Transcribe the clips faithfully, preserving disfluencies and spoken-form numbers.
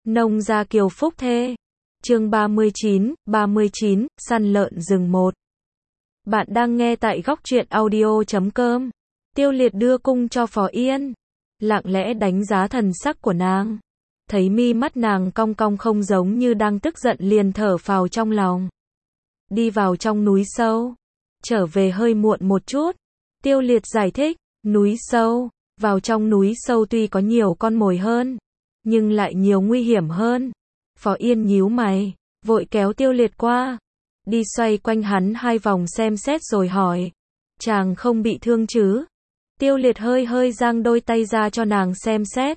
Nông gia kiều phúc thê. Chương ba mươi chín, ba mươi chín, săn lợn rừng một. Bạn đang nghe tại góc truyện audio chấm com. Tiêu Liệt đưa cung cho Phó Yên, lặng lẽ đánh giá thần sắc của nàng. Thấy mi mắt nàng cong cong không giống như đang tức giận liền thở phào trong lòng. Đi vào trong núi sâu. Trở về hơi muộn một chút. Tiêu Liệt giải thích, núi sâu, vào trong núi sâu tuy có nhiều con mồi hơn, nhưng lại nhiều nguy hiểm hơn. Phó Yên nhíu mày, vội kéo Tiêu Liệt qua, đi xoay quanh hắn hai vòng xem xét rồi hỏi, chàng không bị thương chứ? Tiêu Liệt hơi hơi giang đôi tay ra cho nàng xem xét.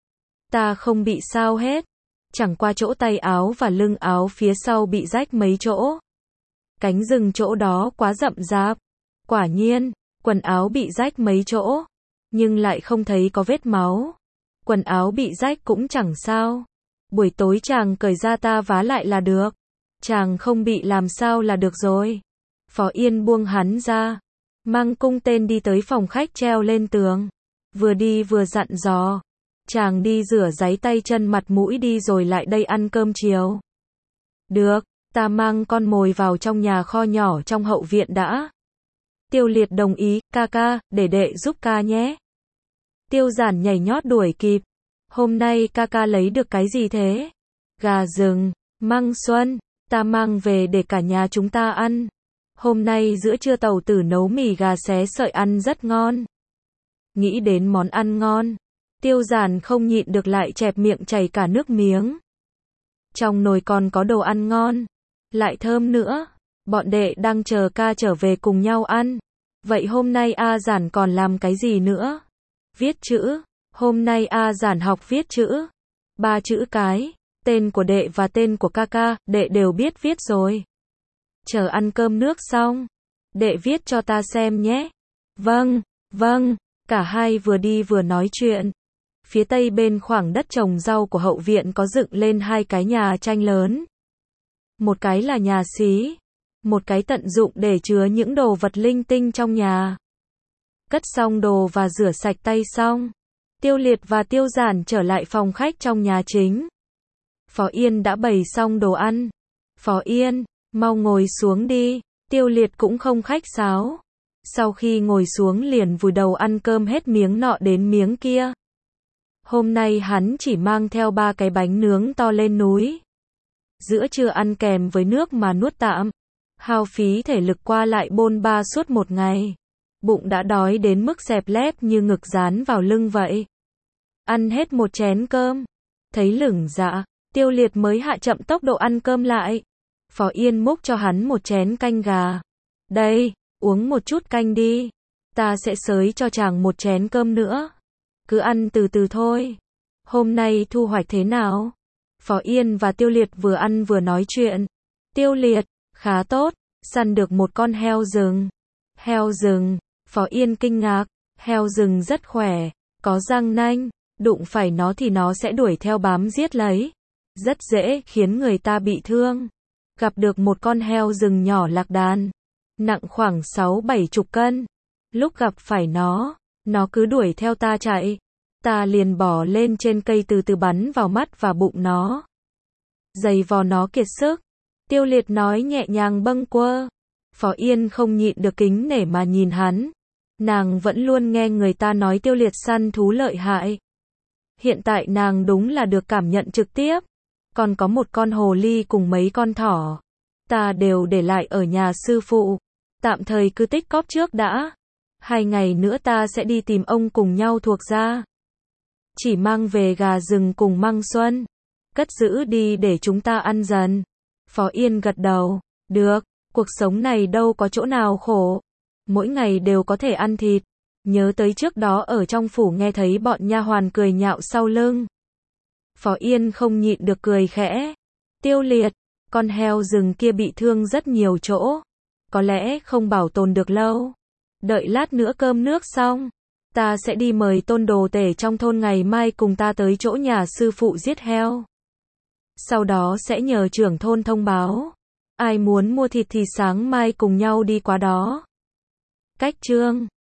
Ta không bị sao hết, chẳng qua chỗ tay áo và lưng áo phía sau bị rách mấy chỗ. Cánh rừng chỗ đó quá rậm rạp. Quả nhiên, quần áo bị rách mấy chỗ, nhưng lại không thấy có vết máu. Quần áo bị rách cũng chẳng sao. Buổi tối chàng cởi ra ta vá lại là được. Chàng không bị làm sao là được rồi. Phó Yên buông hắn ra, mang cung tên đi tới phòng khách treo lên tường. Vừa đi vừa dặn dò, chàng đi rửa ráy tay chân mặt mũi đi rồi lại đây ăn cơm chiều. Được, ta mang con mồi vào trong nhà kho nhỏ trong hậu viện đã. Tiêu Liệt đồng ý, ca ca, để đệ giúp ca nhé. Tiêu Giản nhảy nhót đuổi kịp. Hôm nay ca ca lấy được cái gì thế? Gà rừng, măng xuân, ta mang về để cả nhà chúng ta ăn. Hôm nay giữa trưa tàu tử nấu mì gà xé sợi ăn rất ngon. Nghĩ đến món ăn ngon, Tiêu Giản không nhịn được lại chẹp miệng chảy cả nước miếng. Trong nồi còn có đồ ăn ngon, lại thơm nữa. Bọn đệ đang chờ ca trở về cùng nhau ăn. Vậy hôm nay A Giản còn làm cái gì nữa? Viết chữ. Hôm nay A Giản học viết chữ. Ba chữ cái. Tên của đệ và tên của ca ca, đệ đều biết viết rồi. Chờ ăn cơm nước xong, đệ viết cho ta xem nhé. Vâng, vâng. Cả hai vừa đi vừa nói chuyện. Phía tây bên khoảng đất trồng rau của hậu viện có dựng lên hai cái nhà tranh lớn. Một cái là nhà xí, một cái tận dụng để chứa những đồ vật linh tinh trong nhà. Cất xong đồ và rửa sạch tay xong, Tiêu Liệt và Tiêu Giản trở lại phòng khách trong nhà chính. Phó Yên đã bày xong đồ ăn. Phó Yên, mau ngồi xuống đi. Tiêu Liệt cũng không khách sáo. Sau khi ngồi xuống liền vùi đầu ăn cơm hết miếng nọ đến miếng kia. Hôm nay hắn chỉ mang theo ba cái bánh nướng to lên núi. Giữa trưa ăn kèm với nước mà nuốt tạm. Hao phí thể lực qua lại bôn ba suốt một ngày. Bụng đã đói đến mức xẹp lép như ngực dán vào lưng vậy. Ăn hết một chén cơm. Thấy lửng dạ, Tiêu Liệt mới hạ chậm tốc độ ăn cơm lại. Phó Yên múc cho hắn một chén canh gà. Đây, uống một chút canh đi. Ta sẽ xới cho chàng một chén cơm nữa. Cứ ăn từ từ thôi. Hôm nay thu hoạch thế nào? Phó Yên và Tiêu Liệt vừa ăn vừa nói chuyện. Tiêu Liệt, khá tốt, săn được một con heo rừng. Heo rừng, Phó Yên kinh ngạc, heo rừng rất khỏe, có răng nanh, đụng phải nó thì nó sẽ đuổi theo bám giết lấy. Rất dễ khiến người ta bị thương. Gặp được một con heo rừng nhỏ lạc đàn, nặng khoảng sáu bảy chục cân. Lúc gặp phải nó, nó cứ đuổi theo ta chạy. Ta liền bỏ lên trên cây từ từ bắn vào mắt và bụng nó. Giày vò nó kiệt sức. Tiêu Liệt nói nhẹ nhàng bâng quơ. Phó Yên không nhịn được kính nể mà nhìn hắn. Nàng vẫn luôn nghe người ta nói Tiêu Liệt săn thú lợi hại. Hiện tại nàng đúng là được cảm nhận trực tiếp. Còn có một con hồ ly cùng mấy con thỏ. Ta đều để lại ở nhà sư phụ. Tạm thời cứ tích cóp trước đã. Hai ngày nữa ta sẽ đi tìm ông cùng nhau thuộc ra. Chỉ mang về gà rừng cùng măng xuân. Cất giữ đi để chúng ta ăn dần. Phó Yên gật đầu. Được, cuộc sống này đâu có chỗ nào khổ. Mỗi ngày đều có thể ăn thịt. Nhớ tới trước đó ở trong phủ nghe thấy bọn nha hoàn cười nhạo sau lưng. Phó Yên không nhịn được cười khẽ. Tiêu Liệt, con heo rừng kia bị thương rất nhiều chỗ. Có lẽ không bảo tồn được lâu. Đợi lát nữa cơm nước xong, ta sẽ đi mời tôn đồ tể trong thôn ngày mai cùng ta tới chỗ nhà sư phụ giết heo. Sau đó sẽ nhờ trưởng thôn thông báo. Ai muốn mua thịt thì sáng mai cùng nhau đi qua đó. Cách chương